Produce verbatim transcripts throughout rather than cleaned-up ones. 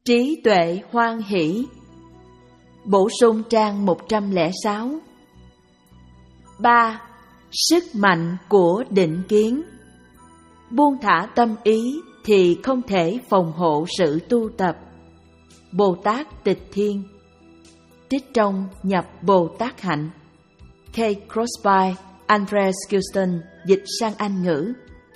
Trí tuệ hoan hỷ. Bổ sung trang một trăm lẻ sáu. ba. Sức mạnh của định kiến. Buông thả tâm ý thì không thể phòng hộ sự tu tập. Bồ Tát Tịch Thiên. Trích trong Nhập Bồ Tát Hạnh. K. Crosby, Andreas Houston dịch sang Anh ngữ.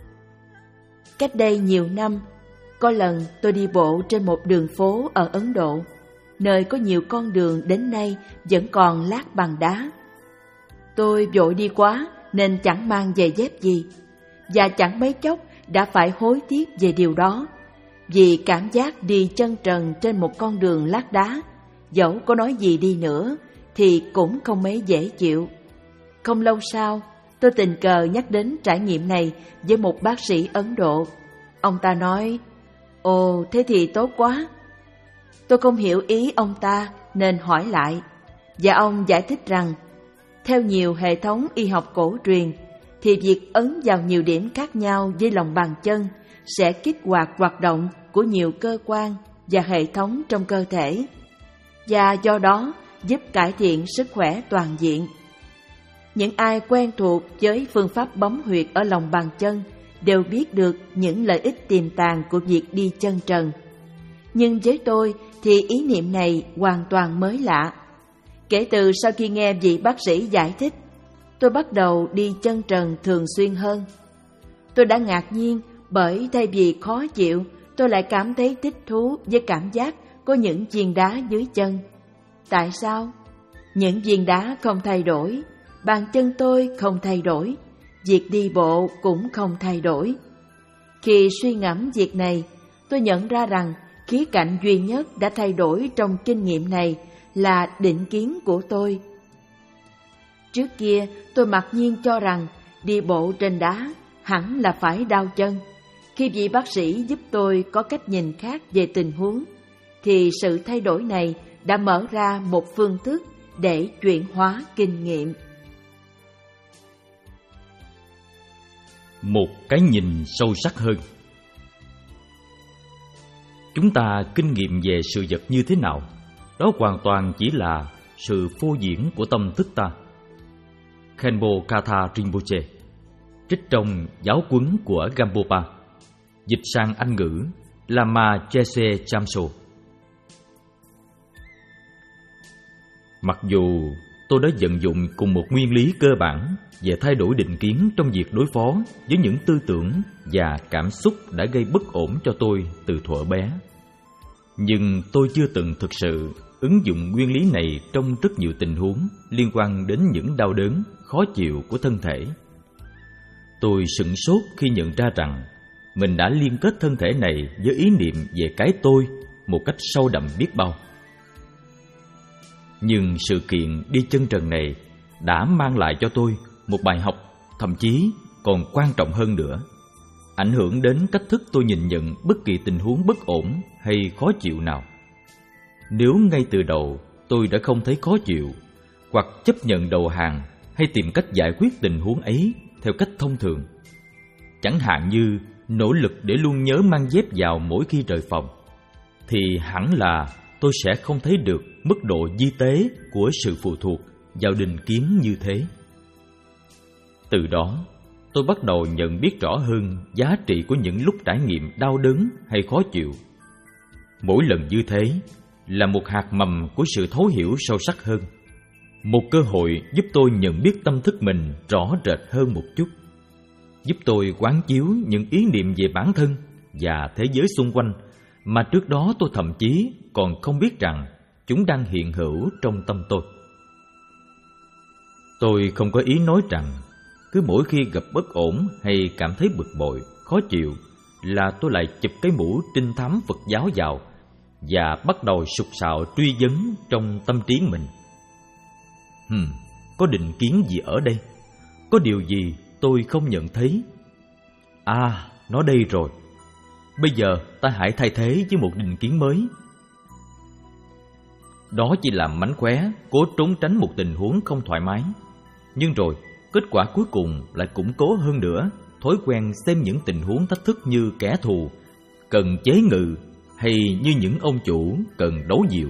Cách đây nhiều năm, có lần tôi đi bộ trên một đường phố ở Ấn Độ, nơi có nhiều con đường đến nay vẫn còn lát bằng đá. Tôi vội đi quá nên chẳng mang giày dép gì, và chẳng mấy chốc đã phải hối tiếc về điều đó, vì cảm giác đi chân trần trên một con đường lát đá, dẫu có nói gì đi nữa thì cũng không mấy dễ chịu. Không lâu sau, tôi tình cờ nhắc đến trải nghiệm này với một bác sĩ Ấn Độ. Ông ta nói, ồ, thế thì tốt quá. Tôi không hiểu ý ông ta nên hỏi lại, và ông giải thích rằng, theo nhiều hệ thống y học cổ truyền, thì việc ấn vào nhiều điểm khác nhau với lòng bàn chân sẽ kích hoạt hoạt động của nhiều cơ quan và hệ thống trong cơ thể, và do đó giúp cải thiện sức khỏe toàn diện. Những ai quen thuộc với phương pháp bấm huyệt ở lòng bàn chân đều biết được những lợi ích tiềm tàng của việc đi chân trần. Nhưng với tôi thì ý niệm này hoàn toàn mới lạ. Kể từ sau khi nghe vị bác sĩ giải thích, tôi bắt đầu đi chân trần thường xuyên hơn. Tôi đã ngạc nhiên bởi thay vì khó chịu, tôi lại cảm thấy thích thú với cảm giác có những viên đá dưới chân. Tại sao? Những viên đá không thay đổi, bàn chân tôi không thay đổi, việc đi bộ cũng không thay đổi. Khi suy ngẫm việc này, tôi nhận ra rằng khía cạnh duy nhất đã thay đổi trong kinh nghiệm này là định kiến của tôi. Trước kia, tôi mặc nhiên cho rằng đi bộ trên đá hẳn là phải đau chân. Khi vị bác sĩ giúp tôi có cách nhìn khác về tình huống, thì sự thay đổi này đã mở ra một phương thức để chuyển hóa kinh nghiệm. Một cái nhìn sâu sắc hơn. Chúng ta kinh nghiệm về sự vật như thế nào, đó hoàn toàn chỉ là sự phô diễn của tâm thức ta. Khenpo Katha Rinpoche, trích trong Giáo huấn của Gampopa, dịch sang Anh ngữ Lama Chese Chamso. Mặc dù tôi đã vận dụng cùng một nguyên lý cơ bản về thay đổi định kiến trong việc đối phó với những tư tưởng và cảm xúc đã gây bất ổn cho tôi từ thuở bé, nhưng tôi chưa từng thực sự ứng dụng nguyên lý này trong rất nhiều tình huống liên quan đến những đau đớn, khó chịu của thân thể. Tôi sửng sốt khi nhận ra rằng mình đã liên kết thân thể này với ý niệm về cái tôi một cách sâu đậm biết bao. Nhưng sự kiện đi chân trần này đã mang lại cho tôi một bài học, thậm chí còn quan trọng hơn nữa, ảnh hưởng đến cách thức tôi nhìn nhận bất kỳ tình huống bất ổn hay khó chịu nào. Nếu ngay từ đầu tôi đã không thấy khó chịu, hoặc chấp nhận đầu hàng hay tìm cách giải quyết tình huống ấy theo cách thông thường, chẳng hạn như nỗ lực để luôn nhớ mang dép vào mỗi khi rời phòng, thì hẳn là tôi sẽ không thấy được mức độ vi tế của sự phụ thuộc vào định kiến như thế. Từ đó, tôi bắt đầu nhận biết rõ hơn giá trị của những lúc trải nghiệm đau đớn hay khó chịu. Mỗi lần như thế là một hạt mầm của sự thấu hiểu sâu sắc hơn, một cơ hội giúp tôi nhận biết tâm thức mình rõ rệt hơn một chút, giúp tôi quán chiếu những ý niệm về bản thân và thế giới xung quanh mà trước đó tôi thậm chí còn không biết rằng chúng đang hiện hữu trong tâm tôi. Tôi không có ý nói rằng cứ mỗi khi gặp bất ổn hay cảm thấy bực bội, khó chịu là tôi lại chụp cái mũ trinh thám Phật giáo vào và bắt đầu sục sạo truy vấn trong tâm trí mình. Hừm, có định kiến gì ở đây? Có điều gì tôi không nhận thấy? À, nó đây rồi. Bây giờ ta hãy thay thế với một định kiến mới. Đó chỉ là mánh khóe, cố trốn tránh một tình huống không thoải mái. Nhưng rồi, kết quả cuối cùng lại củng cố hơn nữa thói quen xem những tình huống thách thức như kẻ thù, cần chế ngự hay như những ông chủ cần đấu diệu.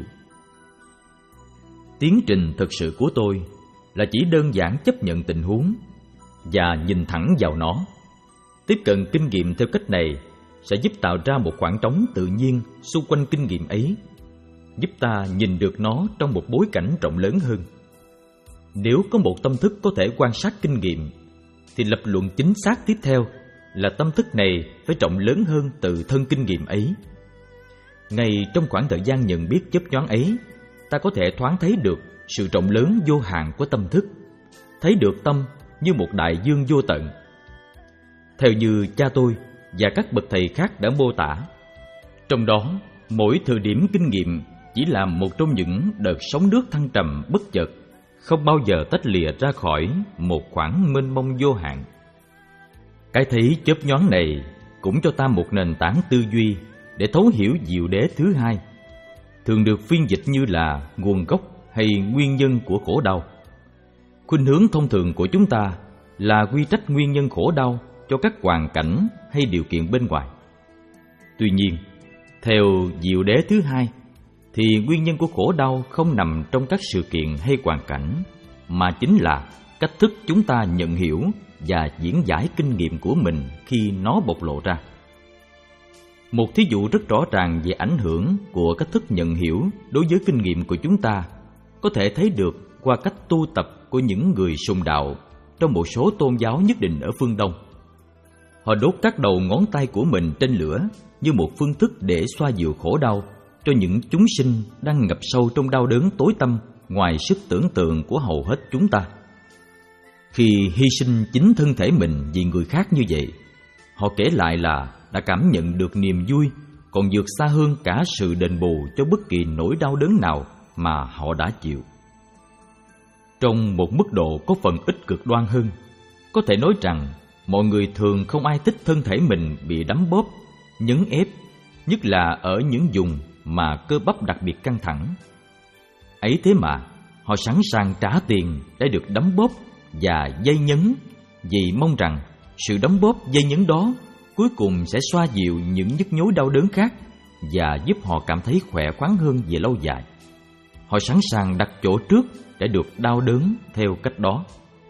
Tiến trình thực sự của tôi là chỉ đơn giản chấp nhận tình huống và nhìn thẳng vào nó. Tiếp cận kinh nghiệm theo cách này sẽ giúp tạo ra một khoảng trống tự nhiên xung quanh kinh nghiệm ấy, giúp ta nhìn được nó trong một bối cảnh rộng lớn hơn. Nếu có một tâm thức có thể quan sát kinh nghiệm, thì lập luận chính xác tiếp theo là tâm thức này phải rộng lớn hơn từ thân kinh nghiệm ấy. Ngay trong khoảng thời gian nhận biết chớp nhoáng ấy, ta có thể thoáng thấy được sự rộng lớn vô hạn của tâm thức, thấy được tâm như một đại dương vô tận. Theo như cha tôi và các bậc thầy khác đã mô tả, trong đó mỗi thời điểm kinh nghiệm chỉ là một trong những đợt sóng nước thăng trầm bất chợt, không bao giờ tách lìa ra khỏi một khoảng mênh mông vô hạn. Cái thấy chớp nhoáng này cũng cho ta một nền tảng tư duy để thấu hiểu diệu đế thứ hai, thường được phiên dịch như là nguồn gốc hay nguyên nhân của khổ đau. Khuynh hướng thông thường của chúng ta là quy trách nguyên nhân khổ đau cho các hoàn cảnh hay điều kiện bên ngoài. Tuy nhiên, theo diệu đế thứ hai, thì nguyên nhân của khổ đau không nằm trong các sự kiện hay hoàn cảnh, mà chính là cách thức chúng ta nhận hiểu và diễn giải kinh nghiệm của mình khi nó bộc lộ ra. Một thí dụ rất rõ ràng về ảnh hưởng của cách thức nhận hiểu đối với kinh nghiệm của chúng ta có thể thấy được qua cách tu tập của những người sùng đạo trong một số tôn giáo nhất định ở phương Đông. Họ đốt các đầu ngón tay của mình trên lửa như một phương thức để xoa dịu khổ đau cho những chúng sinh đang ngập sâu trong đau đớn tối tăm ngoài sức tưởng tượng của hầu hết chúng ta. Khi hy sinh chính thân thể mình vì người khác như vậy, họ kể lại là đã cảm nhận được niềm vui còn vượt xa hơn cả sự đền bù cho bất kỳ nỗi đau đớn nào mà họ đã chịu. Trong một mức độ có phần ít cực đoan hơn, có thể nói rằng mọi người thường không ai thích thân thể mình bị đấm bóp, nhấn ép, nhất là ở những vùng mà cơ bắp đặc biệt căng thẳng. Ấy thế mà họ sẵn sàng trả tiền để được đấm bóp và dây nhấn, vì mong rằng sự đấm bóp dây nhấn đó cuối cùng sẽ xoa dịu những nhức nhối đau đớn khác và giúp họ cảm thấy khỏe khoắn hơn về lâu dài. Họ sẵn sàng đặt chỗ trước để được đau đớn theo cách đó.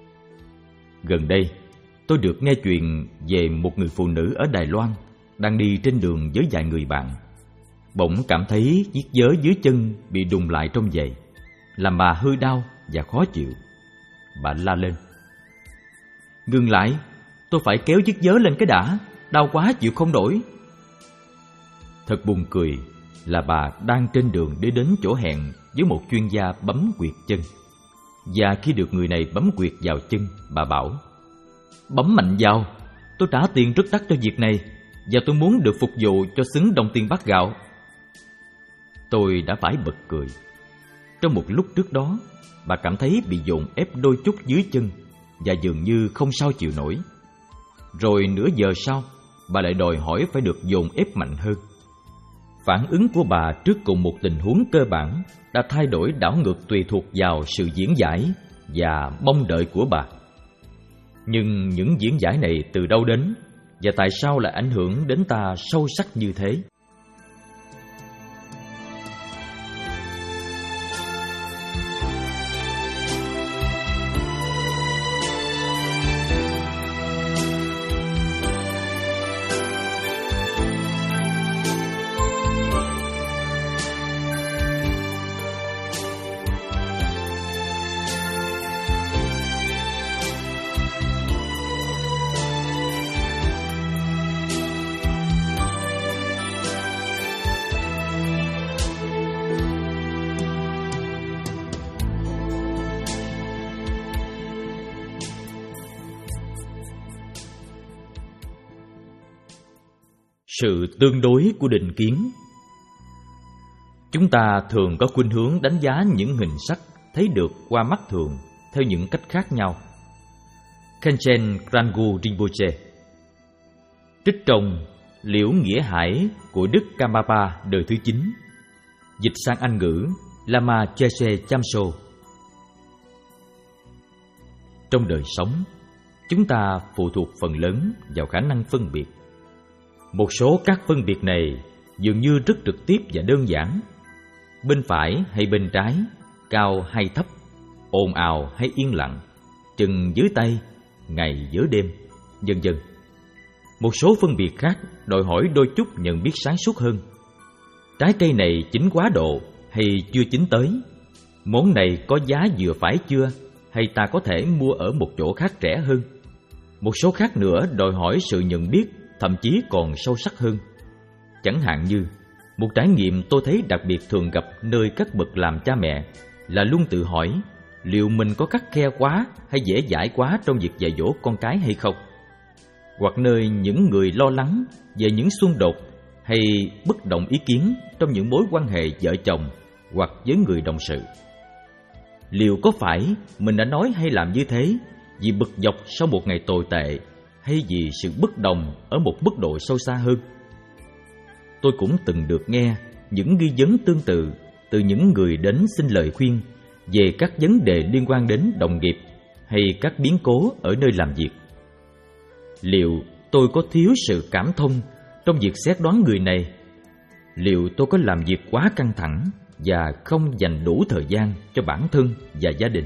Gần đây, tôi được nghe chuyện về một người phụ nữ ở Đài Loan đang đi trên đường với vài người bạn. Bỗng cảm thấy chiếc vớ dưới chân bị đùng lại trong giày, làm bà hơi đau và khó chịu. Bà la lên: "Ngừng lại, tôi phải kéo chiếc vớ lên cái đã, đau quá chịu không nổi." Thật buồn cười là bà đang trên đường để đến chỗ hẹn với một chuyên gia bấm quyệt chân. Và khi được người này bấm quyệt vào chân, bà bảo: "Bấm mạnh vào, tôi trả tiền rất đắt cho việc này, và tôi muốn được phục vụ cho xứng đồng tiền bát gạo." Tôi đã phải bật cười. Trong một lúc trước đó, bà cảm thấy bị dồn ép đôi chút dưới chân và dường như không sao chịu nổi. Rồi nửa giờ sau, bà lại đòi hỏi phải được dồn ép mạnh hơn. Phản ứng của bà trước cùng một tình huống cơ bản đã thay đổi đảo ngược tùy thuộc vào sự diễn giải và mong đợi của bà. Nhưng những diễn giải này từ đâu đến, và tại sao lại ảnh hưởng đến ta sâu sắc như thế? Sự tương đối của định kiến. Chúng ta thường có khuynh hướng đánh giá những hình sắc thấy được qua mắt thường theo những cách khác nhau. Khenchen Krangu Rinpoche. Trích trong Liễu Nghĩa Hải của Đức Karmapa đời thứ chín, dịch sang Anh ngữ Lama Chese Chamso. Trong đời sống, chúng ta phụ thuộc phần lớn vào khả năng phân biệt. Một số các phân biệt này dường như rất trực tiếp và đơn giản. Bên phải hay bên trái, cao hay thấp, ồn ào hay yên lặng, chân dưới tay, ngày giữa đêm, vân vân. Một số phân biệt khác đòi hỏi đôi chút nhận biết sáng suốt hơn. Trái cây này chín quá độ hay chưa chín tới? Món này có giá vừa phải chưa, hay ta có thể mua ở một chỗ khác rẻ hơn? Một số khác nữa đòi hỏi sự nhận biết, thậm chí còn sâu sắc hơn. Chẳng hạn như, một trải nghiệm tôi thấy đặc biệt thường gặp nơi các bậc làm cha mẹ là luôn tự hỏi liệu mình có khắt khe quá hay dễ dãi quá trong việc dạy dỗ con cái hay không. Hoặc nơi những người lo lắng về những xung đột hay bất đồng ý kiến trong những mối quan hệ vợ chồng hoặc với người đồng sự. Liệu có phải mình đã nói hay làm như thế vì bực dọc sau một ngày tồi tệ, hay vì sự bất đồng ở một mức độ sâu xa hơn? Tôi cũng từng được nghe những nghi vấn tương tự từ những người đến xin lời khuyên về các vấn đề liên quan đến đồng nghiệp hay các biến cố ở nơi làm việc. Liệu tôi có thiếu sự cảm thông trong việc xét đoán người này? Liệu tôi có làm việc quá căng thẳng và không dành đủ thời gian cho bản thân và gia đình?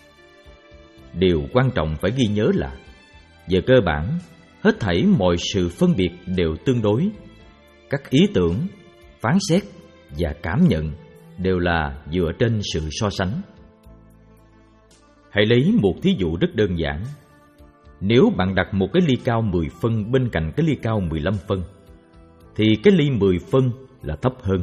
Điều quan trọng phải ghi nhớ là, về cơ bản, hết thảy mọi sự phân biệt đều tương đối. Các ý tưởng, phán xét và cảm nhận đều là dựa trên sự so sánh. Hãy lấy một thí dụ rất đơn giản. Nếu bạn đặt một cái ly cao mười phân bên cạnh cái ly cao mười lăm phân, thì cái ly mười phân là thấp hơn.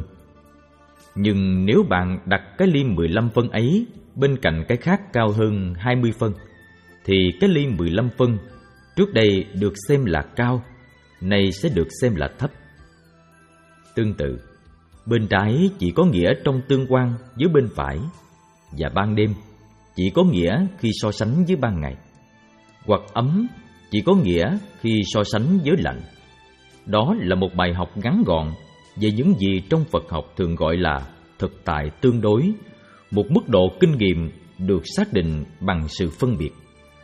Nhưng nếu bạn đặt cái ly mười lăm phân ấy bên cạnh cái khác cao hơn hai mươi phân, thì cái ly mười lăm phân trước đây được xem là cao, nay sẽ được xem là thấp. Tương tự, bên trái chỉ có nghĩa trong tương quan với bên phải, và ban đêm chỉ có nghĩa khi so sánh với ban ngày, hoặc ấm chỉ có nghĩa khi so sánh với lạnh. Đó là một bài học ngắn gọn về những gì trong Phật học thường gọi là thực tại tương đối, một mức độ kinh nghiệm được xác định bằng sự phân biệt.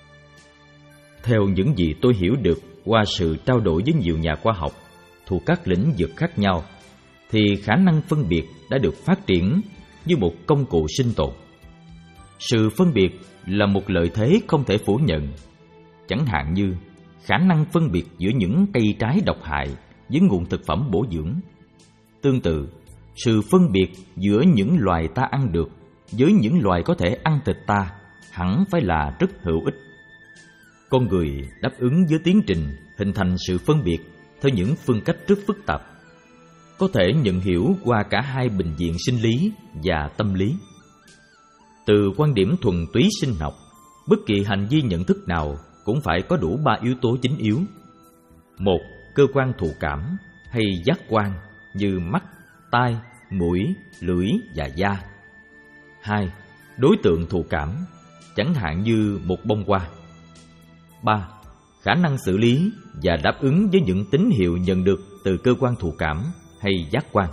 Theo những gì tôi hiểu được qua sự trao đổi với nhiều nhà khoa học thuộc các lĩnh vực khác nhau, thì khả năng phân biệt đã được phát triển như một công cụ sinh tồn. Sự phân biệt là một lợi thế không thể phủ nhận, chẳng hạn như khả năng phân biệt giữa những cây trái độc hại với nguồn thực phẩm bổ dưỡng. Tương tự, sự phân biệt giữa những loài ta ăn được với những loài có thể ăn thịt ta hẳn phải là rất hữu ích. Con người đáp ứng với tiến trình hình thành sự phân biệt theo những phương cách rất phức tạp, có thể nhận hiểu qua cả hai bình diện sinh lý và tâm lý. Từ quan điểm thuần túy sinh học, bất kỳ hành vi nhận thức nào cũng phải có đủ ba yếu tố chính yếu. Một, cơ quan thụ cảm hay giác quan như mắt, tai, mũi, lưỡi và da. Hai, đối tượng thụ cảm, chẳng hạn như một bông hoa. Ba, khả năng xử lý và đáp ứng với những tín hiệu nhận được từ cơ quan thụ cảm hay giác quan.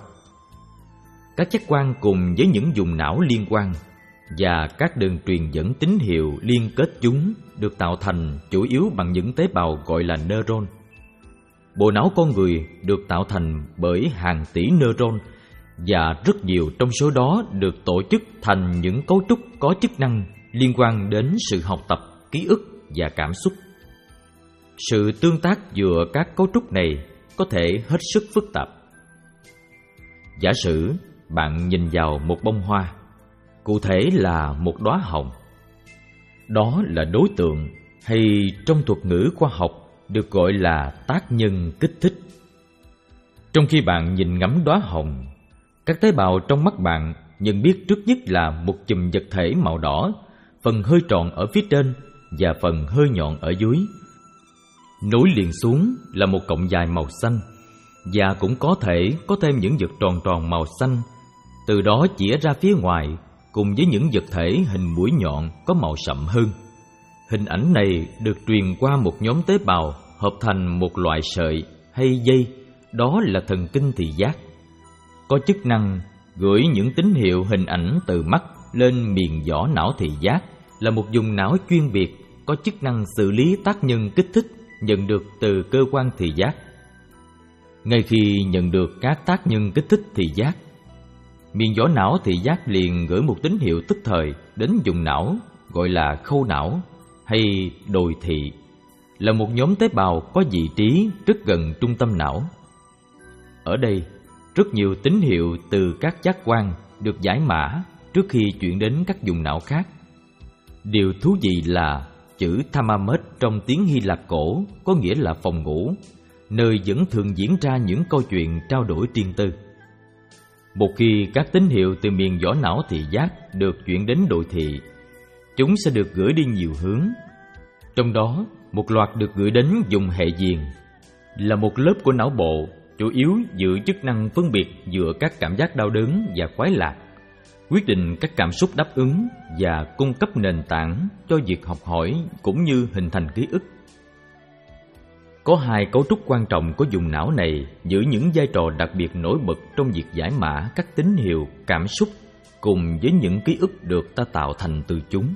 Các giác quan cùng với những vùng não liên quan và các đường truyền dẫn tín hiệu liên kết chúng được tạo thành chủ yếu bằng những tế bào gọi là neuron. Bộ não con người được tạo thành bởi hàng tỷ neuron, và rất nhiều trong số đó được tổ chức thành những cấu trúc có chức năng liên quan đến sự học tập, ký ức và cảm xúc. Sự tương tác giữa các cấu trúc này có thể hết sức phức tạp. Giả sử bạn nhìn vào một bông hoa, cụ thể là một đóa hồng. Đó là đối tượng, hay trong thuật ngữ khoa học được gọi là tác nhân kích thích. Trong khi bạn nhìn ngắm đóa hồng, các tế bào trong mắt bạn nhận biết trước nhất là một chùm vật thể màu đỏ, phần hơi tròn ở phía trên và phần hơi nhọn ở dưới. Nối liền xuống là một cọng dài màu xanh, và cũng có thể có thêm những vật tròn tròn màu xanh, từ đó chĩa ra phía ngoài cùng với những vật thể hình mũi nhọn có màu sậm hơn. Hình ảnh này được truyền qua một nhóm tế bào hợp thành một loại sợi hay dây, đó là thần kinh thị giác, có chức năng gửi những tín hiệu hình ảnh từ mắt lên miền vỏ não thị giác, là một vùng não chuyên biệt có chức năng xử lý tác nhân kích thích nhận được từ cơ quan thị giác. Ngay khi nhận được các tác nhân kích thích thị giác, miền vỏ não thị giác liền gửi một tín hiệu tức thời đến vùng não gọi là khâu não hay đồi thị, là một nhóm tế bào có vị trí rất gần trung tâm não. Ở đây, rất nhiều tín hiệu từ các giác quan được giải mã trước khi chuyển đến các vùng não khác. Điều thú vị là chữ Thamamet trong tiếng Hy Lạp cổ có nghĩa là phòng ngủ, nơi vẫn thường diễn ra những câu chuyện trao đổi riêng tư. Một khi các tín hiệu từ miền vỏ não thị giác được chuyển đến đồi thị, chúng sẽ được gửi đi nhiều hướng. Trong đó, một loạt được gửi đến vùng hệ viền, là một lớp của não bộ chủ yếu giữ chức năng phân biệt giữa các cảm giác đau đớn và khoái lạc, quyết định các cảm xúc đáp ứng và cung cấp nền tảng cho việc học hỏi cũng như hình thành ký ức. Có hai cấu trúc quan trọng của vùng não này giữ những vai trò đặc biệt nổi bật trong việc giải mã các tín hiệu, cảm xúc cùng với những ký ức được ta tạo thành từ chúng.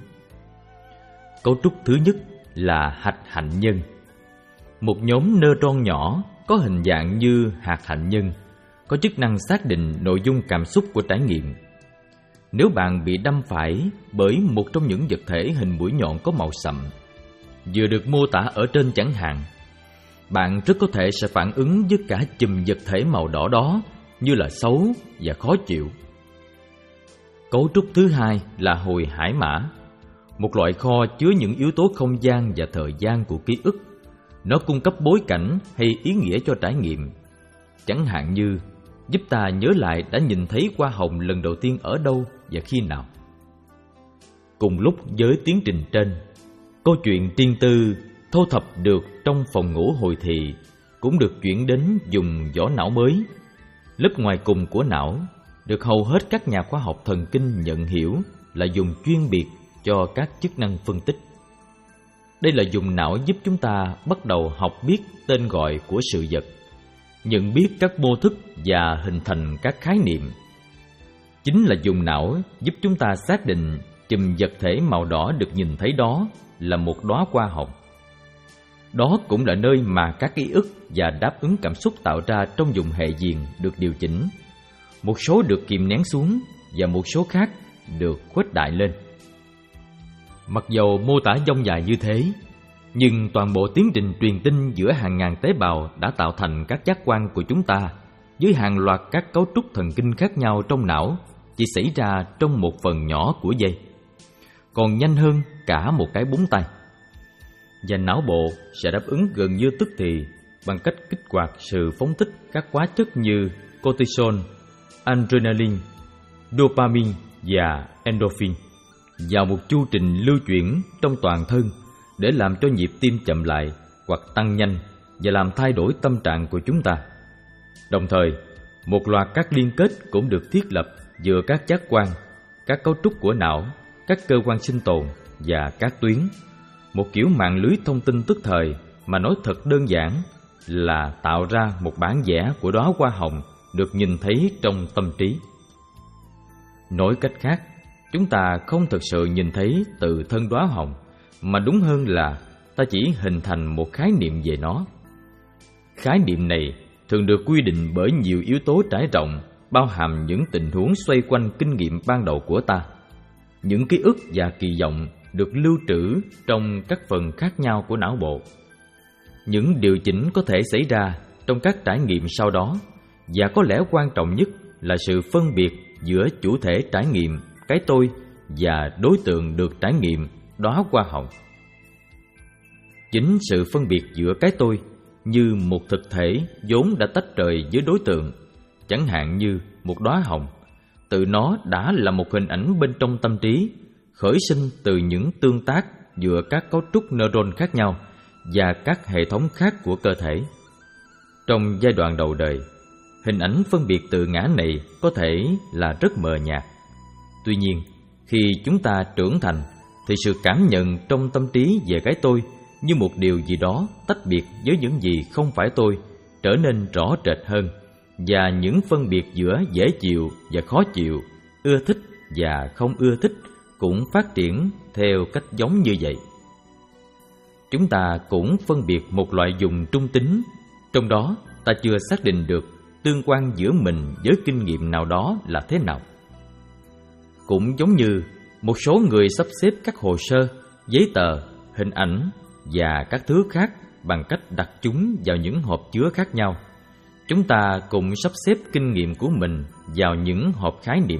Cấu trúc thứ nhất là hạch hạnh nhân, một nhóm neuron nhỏ có hình dạng như hạt hạnh nhân, có chức năng xác định nội dung cảm xúc của trải nghiệm. Nếu bạn bị đâm phải bởi một trong những vật thể hình mũi nhọn có màu sậm, vừa được mô tả ở trên chẳng hạn, bạn rất có thể sẽ phản ứng với cả chùm vật thể màu đỏ đó như là xấu và khó chịu. Cấu trúc thứ hai là hồi hải mã, một loại kho chứa những yếu tố không gian và thời gian của ký ức. Nó cung cấp bối cảnh hay ý nghĩa cho trải nghiệm, chẳng hạn như giúp ta nhớ lại đã nhìn thấy hoa hồng lần đầu tiên ở đâu và khi nào. Cùng lúc với tiến trình trên, câu chuyện riêng tư thu thập được trong phòng ngủ hồi thị cũng được chuyển đến vùng vỏ não mới, lớp ngoài cùng của não, được hầu hết các nhà khoa học thần kinh nhận hiểu là vùng chuyên biệt cho các chức năng phân tích. Đây là vùng não giúp chúng ta bắt đầu học biết tên gọi của sự vật, nhận biết các mô thức và hình thành các khái niệm. Chính là vùng não giúp chúng ta xác định chùm vật thể màu đỏ được nhìn thấy đó là một đóa hoa hồng. Đó cũng là nơi mà các ký ức và đáp ứng cảm xúc tạo ra trong vùng hệ viền được điều chỉnh. Một số được kìm nén xuống và một số khác được khuếch đại lên. Mặc dầu mô tả dông dài như thế, nhưng toàn bộ tiến trình truyền tin giữa hàng ngàn tế bào đã tạo thành các giác quan của chúng ta, với hàng loạt các cấu trúc thần kinh khác nhau trong não, chỉ xảy ra trong một phần nhỏ của giây, còn nhanh hơn cả một cái búng tay. Và não bộ sẽ đáp ứng gần như tức thì bằng cách kích hoạt sự phóng thích các hóa chất như cortisol, adrenaline, dopamine và endorphin vào một chu trình lưu chuyển trong toàn thân để làm cho nhịp tim chậm lại hoặc tăng nhanh và làm thay đổi tâm trạng của chúng ta. Đồng thời, một loạt các liên kết cũng được thiết lập giữa các giác quan, các cấu trúc của não, các cơ quan sinh tồn và các tuyến, một kiểu mạng lưới thông tin tức thời mà nói thật đơn giản là tạo ra một bản vẽ của đóa hoa hồng được nhìn thấy trong tâm trí. Nói cách khác, chúng ta không thực sự nhìn thấy từ thân đóa hồng, mà đúng hơn là ta chỉ hình thành một khái niệm về nó. Khái niệm này thường được quy định bởi nhiều yếu tố trải rộng, bao hàm những tình huống xoay quanh kinh nghiệm ban đầu của ta. Những ký ức và kỳ vọng được lưu trữ trong các phần khác nhau của não bộ. Những điều chỉnh có thể xảy ra trong các trải nghiệm sau đó, và có lẽ quan trọng nhất là sự phân biệt giữa chủ thể trải nghiệm, cái tôi, và đối tượng được trải nghiệm, đóa hoa hồng. Chính sự phân biệt giữa cái tôi như một thực thể vốn đã tách rời với đối tượng, chẳng hạn như một đóa hồng, tự nó đã là một hình ảnh bên trong tâm trí, khởi sinh từ những tương tác giữa các cấu trúc neuron khác nhau và các hệ thống khác của cơ thể. Trong giai đoạn đầu đời, hình ảnh phân biệt tự ngã này có thể là rất mờ nhạt. Tuy nhiên, khi chúng ta trưởng thành, thì sự cảm nhận trong tâm trí về cái tôi như một điều gì đó tách biệt với những gì không phải tôi trở nên rõ rệt hơn, và những phân biệt giữa dễ chịu và khó chịu, ưa thích và không ưa thích cũng phát triển theo cách giống như vậy. Chúng ta cũng phân biệt một loại dùng trung tính, trong đó ta chưa xác định được tương quan giữa mình với kinh nghiệm nào đó là thế nào. Cũng giống như một số người sắp xếp các hồ sơ, giấy tờ, hình ảnh và các thứ khác bằng cách đặt chúng vào những hộp chứa khác nhau, chúng ta cũng sắp xếp kinh nghiệm của mình vào những hộp khái niệm.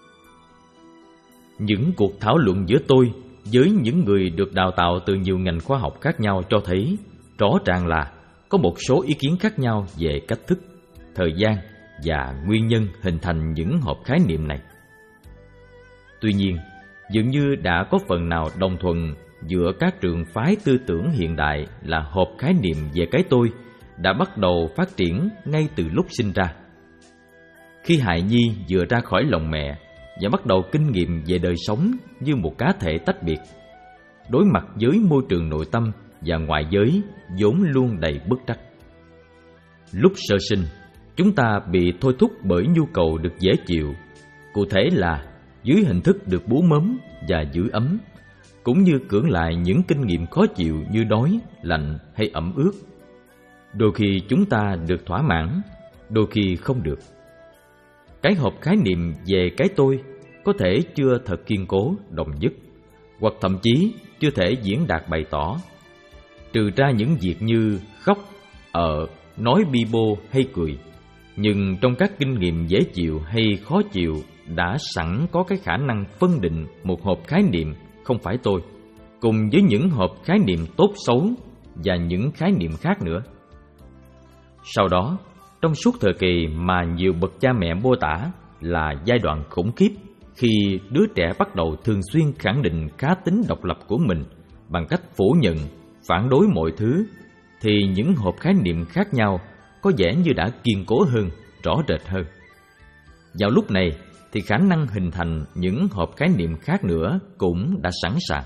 Những cuộc thảo luận giữa tôi với những người được đào tạo từ nhiều ngành khoa học khác nhau cho thấy rõ ràng là có một số ý kiến khác nhau về cách thức, thời gian và nguyên nhân hình thành những hộp khái niệm này. Tuy nhiên, dường như đã có phần nào đồng thuận giữa các trường phái tư tưởng hiện đại là hộp khái niệm về cái tôi đã bắt đầu phát triển ngay từ lúc sinh ra. Khi hài nhi vừa ra khỏi lòng mẹ và bắt đầu kinh nghiệm về đời sống như một cá thể tách biệt, đối mặt với môi trường nội tâm và ngoại giới vốn luôn đầy bức trắc. Lúc sơ sinh, chúng ta bị thôi thúc bởi nhu cầu được dễ chịu, cụ thể là dưới hình thức được bú mớm và giữ ấm, cũng như cưỡng lại những kinh nghiệm khó chịu như đói, lạnh hay ẩm ướt. Đôi khi chúng ta được thỏa mãn, đôi khi không được. Cái hộp khái niệm về cái tôi có thể chưa thật kiên cố, đồng nhất, hoặc thậm chí chưa thể diễn đạt bày tỏ. Trừ ra những việc như khóc, ờ, nói bi bô hay cười, nhưng trong các kinh nghiệm dễ chịu hay khó chịu đã sẵn có cái khả năng phân định một hộp khái niệm không phải tôi, cùng với những hộp khái niệm tốt xấu và những khái niệm khác nữa. Sau đó, trong suốt thời kỳ mà nhiều bậc cha mẹ mô tả là giai đoạn khủng khiếp khi đứa trẻ bắt đầu thường xuyên khẳng định cá tính độc lập của mình bằng cách phủ nhận, phản đối mọi thứ, thì những hộp khái niệm khác nhau có vẻ như đã kiên cố hơn, rõ rệt hơn. Vào lúc này thì khả năng hình thành những hộp khái niệm khác nữa cũng đã sẵn sàng.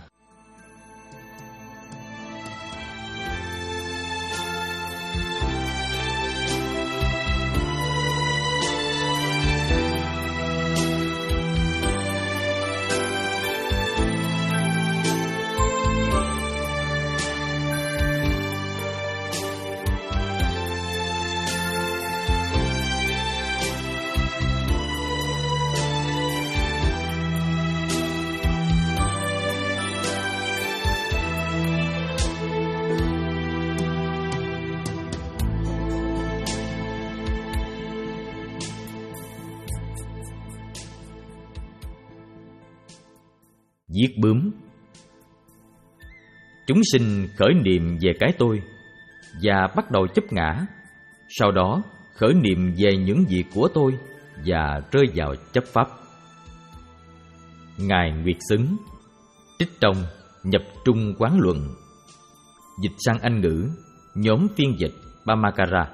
Giết bướm. Chúng sinh khởi niệm về cái tôi và bắt đầu chấp ngã, sau đó khởi niệm về những việc của tôi và rơi vào chấp pháp. Ngài Nguyệt Xứng, trích trong Nhập Trung Quán Luận, dịch sang Anh ngữ, nhóm phiên dịch Bhamakara.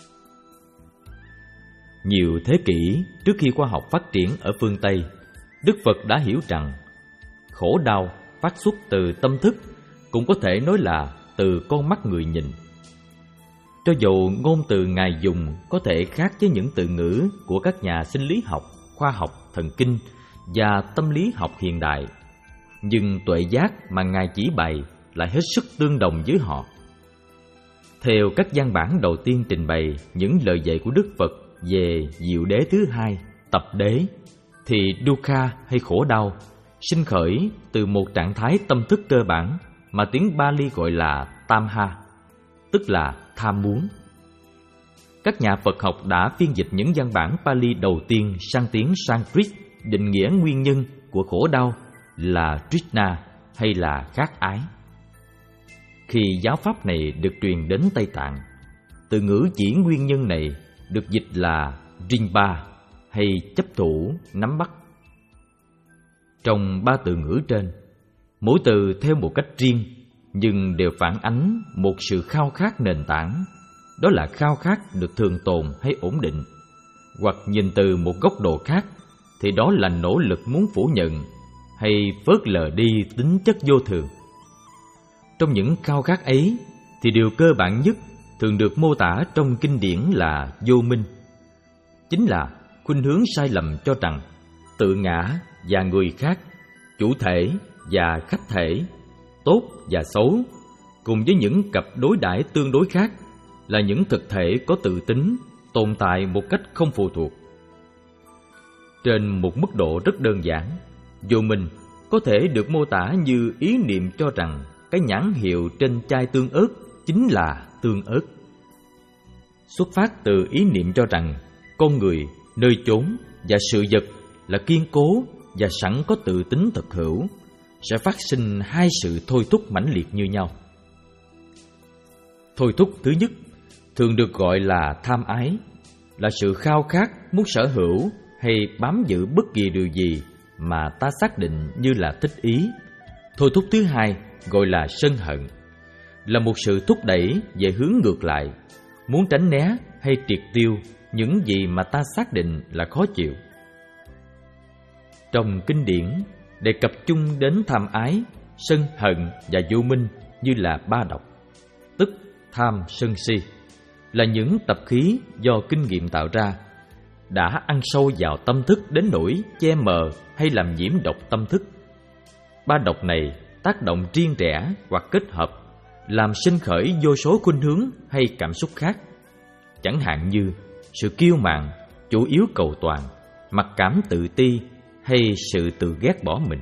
Nhiều thế kỷ trước khi khoa học phát triển ở phương Tây, Đức Phật đã hiểu rằng khổ đau phát xuất từ tâm thức, cũng có thể nói là từ con mắt người nhìn. Cho dù ngôn từ Ngài dùng có thể khác với những từ ngữ của các nhà sinh lý học, khoa học, thần kinh và tâm lý học hiện đại, nhưng tuệ giác mà Ngài chỉ bày lại hết sức tương đồng với họ. Theo các văn bản đầu tiên trình bày những lời dạy của Đức Phật về diệu đế thứ hai, tập đế, thì dukkha hay khổ đau sinh khởi từ một trạng thái tâm thức cơ bản mà tiếng Pali gọi là tamha, tức là tham muốn. Các nhà Phật học đã phiên dịch những văn bản Pali đầu tiên sang tiếng Sanskrit định nghĩa nguyên nhân của khổ đau là trishna hay là khát ái. Khi giáo pháp này được truyền đến Tây Tạng, từ ngữ chỉ nguyên nhân này được dịch là rinpa hay chấp thủ, nắm bắt. Trong ba từ ngữ trên, mỗi từ theo một cách riêng nhưng đều phản ánh một sự khao khát nền tảng, đó là khao khát được thường tồn hay ổn định. Hoặc nhìn từ một góc độ khác thì đó là nỗ lực muốn phủ nhận hay phớt lờ đi tính chất vô thường. Trong những khao khát ấy thì điều cơ bản nhất thường được mô tả trong kinh điển là vô minh, chính là khuynh hướng sai lầm cho rằng tự ngã và người khác, chủ thể và khách thể, tốt và xấu, cùng với những cặp đối đãi tương đối khác, là những thực thể có tự tính, tồn tại một cách không phụ thuộc. Trên một mức độ rất đơn giản, vô minh có thể được mô tả như ý niệm cho rằng cái nhãn hiệu trên chai tương ớt chính là tương ớt. Xuất phát từ ý niệm cho rằng con người, nơi chốn và sự vật là kiên cố và sẵn có tự tính thực hữu, sẽ phát sinh hai sự thôi thúc mãnh liệt như nhau. Thôi thúc thứ nhất thường được gọi là tham ái, là sự khao khát muốn sở hữu hay bám giữ bất kỳ điều gì mà ta xác định như là thích ý. Thôi thúc thứ hai gọi là sân hận, là một sự thúc đẩy về hướng ngược lại, muốn tránh né hay triệt tiêu những gì mà ta xác định là khó chịu. Trong kinh điển đề cập chung đến tham ái, sân hận và vô minh như là ba độc, tức tham sân si, là những tập khí do kinh nghiệm tạo ra, đã ăn sâu vào tâm thức đến nỗi che mờ hay làm nhiễm độc tâm thức. Ba độc này tác động riêng rẽ hoặc kết hợp, làm sinh khởi vô số khuynh hướng hay cảm xúc khác, chẳng hạn như sự kiêu mạn, chủ yếu cầu toàn, mặc cảm tự ti hay sự tự ghét bỏ mình.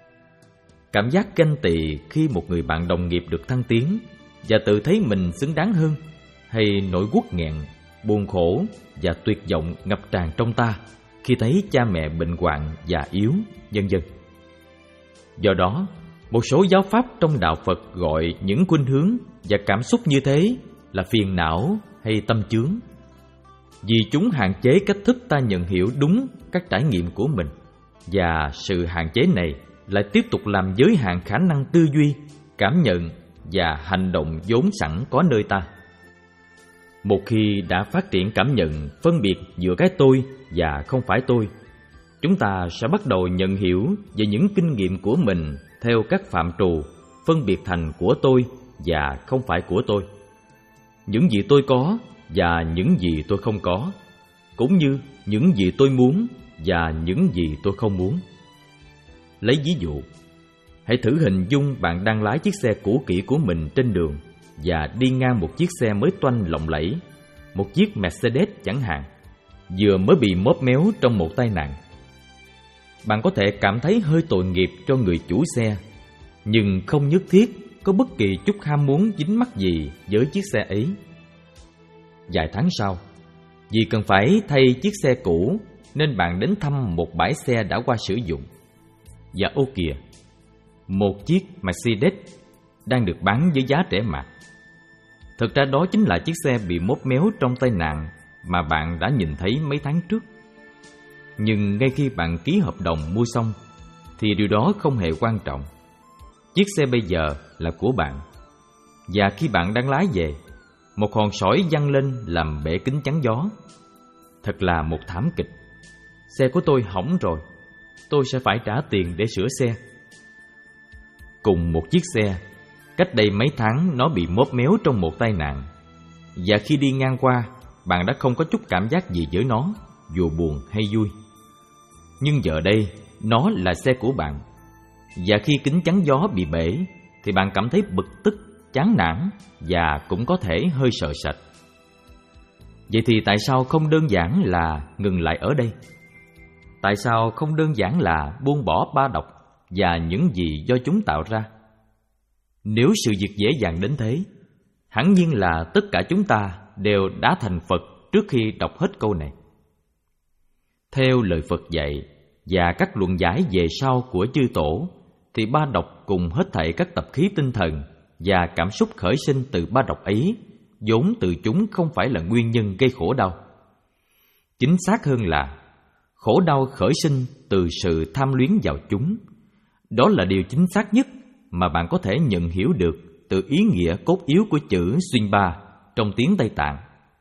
Cảm giác ganh tị khi một người bạn đồng nghiệp được thăng tiến và tự thấy mình xứng đáng hơn, hay nỗi uất nghẹn, buồn khổ và tuyệt vọng ngập tràn trong ta khi thấy cha mẹ bệnh hoạn già yếu, vân vân. Do đó, một số giáo pháp trong đạo Phật gọi những khuynh hướng và cảm xúc như thế là phiền não hay tâm chướng, vì chúng hạn chế cách thức ta nhận hiểu đúng các trải nghiệm của mình, và sự hạn chế này lại tiếp tục làm giới hạn khả năng tư duy, cảm nhận và hành động vốn sẵn có nơi ta. Một khi đã phát triển cảm nhận phân biệt giữa cái tôi và không phải tôi, chúng ta sẽ bắt đầu nhận hiểu về những kinh nghiệm của mình theo các phạm trù phân biệt thành của tôi và không phải của tôi, những gì tôi có và những gì tôi không có, cũng như những gì tôi muốn và những gì tôi không muốn. Lấy ví dụ, hãy thử hình dung bạn đang lái chiếc xe cũ kỹ của mình trên đường và đi ngang một chiếc xe mới toanh lộng lẫy, một chiếc Mercedes chẳng hạn, vừa mới bị móp méo trong một tai nạn. Bạn có thể cảm thấy hơi tội nghiệp cho người chủ xe, nhưng không nhất thiết có bất kỳ chút ham muốn dính mắc gì với chiếc xe ấy. Vài tháng sau, vì cần phải thay chiếc xe cũ nên bạn đến thăm một bãi xe đã qua sử dụng. Và ô kìa, một chiếc Mercedes đang được bán với giá rẻ mạt. Thực ra đó chính là chiếc xe bị móp méo trong tai nạn mà bạn đã nhìn thấy mấy tháng trước. Nhưng ngay khi bạn ký hợp đồng mua xong thì điều đó không hề quan trọng. Chiếc xe bây giờ là của bạn. Và khi bạn đang lái về, một hòn sỏi văng lên làm bể kính chắn gió. Thật là một thảm kịch. Xe của tôi hỏng rồi, tôi sẽ phải trả tiền để sửa xe. Cùng một chiếc xe, cách đây mấy tháng nó bị móp méo trong một tai nạn, và khi đi ngang qua, bạn đã không có chút cảm giác gì với nó, dù buồn hay vui. Nhưng giờ đây, nó là xe của bạn, và khi kính chắn gió bị bể thì bạn cảm thấy bực tức, chán nản và cũng có thể hơi sợ sệt. Vậy thì tại sao không đơn giản là ngừng lại ở đây? Tại sao không đơn giản là buông bỏ ba độc và những gì do chúng tạo ra? Nếu sự việc dễ dàng đến thế, hẳn nhiên là tất cả chúng ta đều đã thành Phật trước khi đọc hết câu này. Theo lời Phật dạy và các luận giải về sau của chư tổ, thì ba độc cùng hết thảy các tập khí tinh thần và cảm xúc khởi sinh từ ba độc ấy, vốn từ chúng không phải là nguyên nhân gây khổ đau. Chính xác hơn là khổ đau khởi sinh từ sự tham luyến vào chúng. Đó là điều chính xác nhất mà bạn có thể nhận hiểu được từ ý nghĩa cốt yếu của chữ Svinpa trong tiếng Tây Tạng.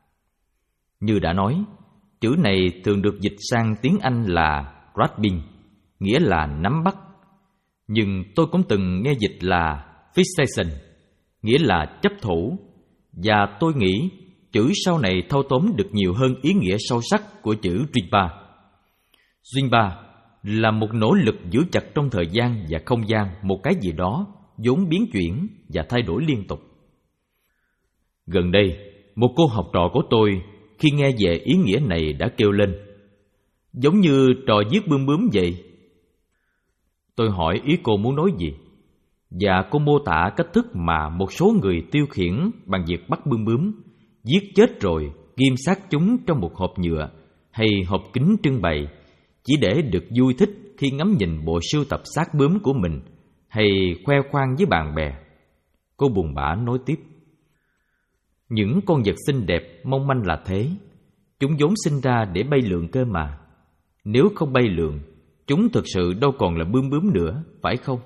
Như đã nói, chữ này thường được dịch sang tiếng Anh là grasping, nghĩa là nắm bắt. Nhưng tôi cũng từng nghe dịch là fixation, nghĩa là chấp thủ, và tôi nghĩ chữ sau này thâu tóm được nhiều hơn ý nghĩa sâu sắc của chữ Svinpa. Svinpa là một nỗ lực giữ chặt trong thời gian và không gian một cái gì đó vốn biến chuyển và thay đổi liên tục. Gần đây, Một cô học trò của tôi khi nghe về ý nghĩa này đã kêu lên: giống như trò giết bươm bướm vậy. Tôi hỏi ý cô muốn nói gì, và cô mô tả cách thức mà một số người tiêu khiển bằng việc bắt bươm bướm, giết chết rồi ghim xác chúng trong một hộp nhựa hay hộp kính trưng bày, chỉ để được vui thích khi ngắm nhìn bộ sưu tập xác bướm của mình hay khoe khoang với bạn bè. Cô buồn bã nói tiếp: những con vật xinh đẹp mong manh là thế, chúng vốn sinh ra để bay lượn cơ mà. Nếu không bay lượn, chúng thực sự đâu còn là bướm bướm nữa, phải không?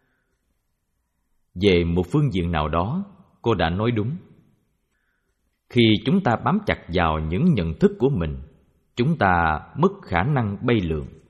Về một phương diện nào đó, cô đã nói đúng. Khi chúng ta bám chặt vào những nhận thức của mình, chúng ta mất khả năng bay lượn.